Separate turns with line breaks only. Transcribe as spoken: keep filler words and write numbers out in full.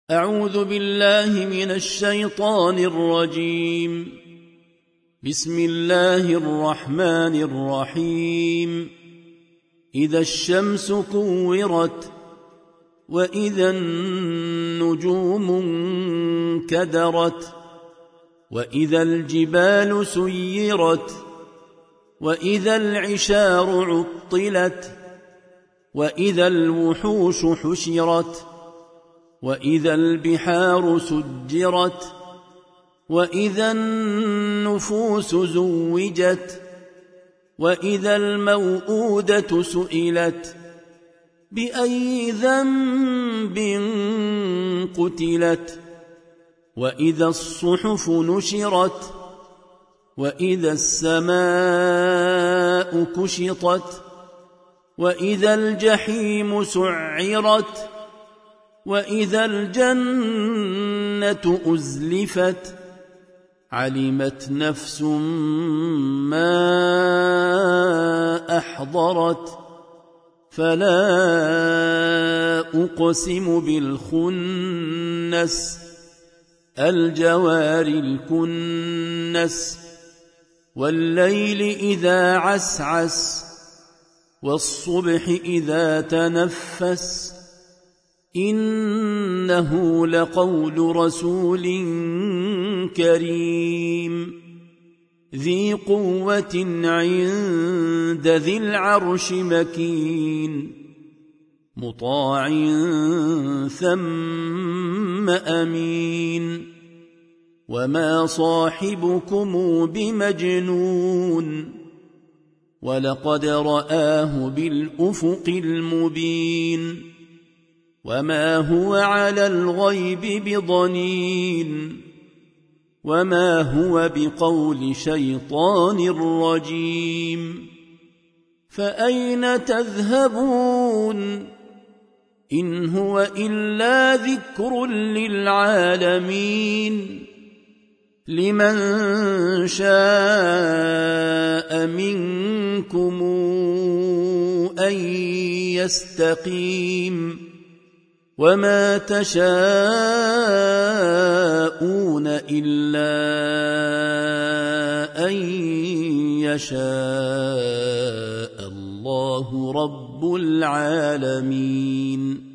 أعوذ بالله من الشيطان الرجيم. بسم الله الرحمن الرحيم. إذا الشمس كورت وإذا النجوم انكدرت وإذا الجبال سيرت وإذا العشار عطلت وإذا الوحوش حشرت وإذا البحار سجرت وإذا النفوس زوجت وإذا الموءودة سئلت بأي ذنب قتلت وإذا الصحف نشرت وإذا السماء كشطت وإذا الجحيم سعرت وإذا الجنة أزلفت علمت نفس ما أحضرت فلا أقسم بالخنس الجوار الكنس والليل إذا عسعس والصبح إذا تنفس إنه لقول رسول كريم ذي قوة عند ذي العرش مكين مطاع ثم أمين وما صاحبكم بمجنون ولقد رآه بالأفق المبين وما هو على الغيب بضنين وما هو بقول شيطان رجيم فأين تذهبون إن هو إلا ذكر للعالمين لمن شاء منكم أن يستقيم وما تشاءون إلا أن يشاء الله رب العالمين.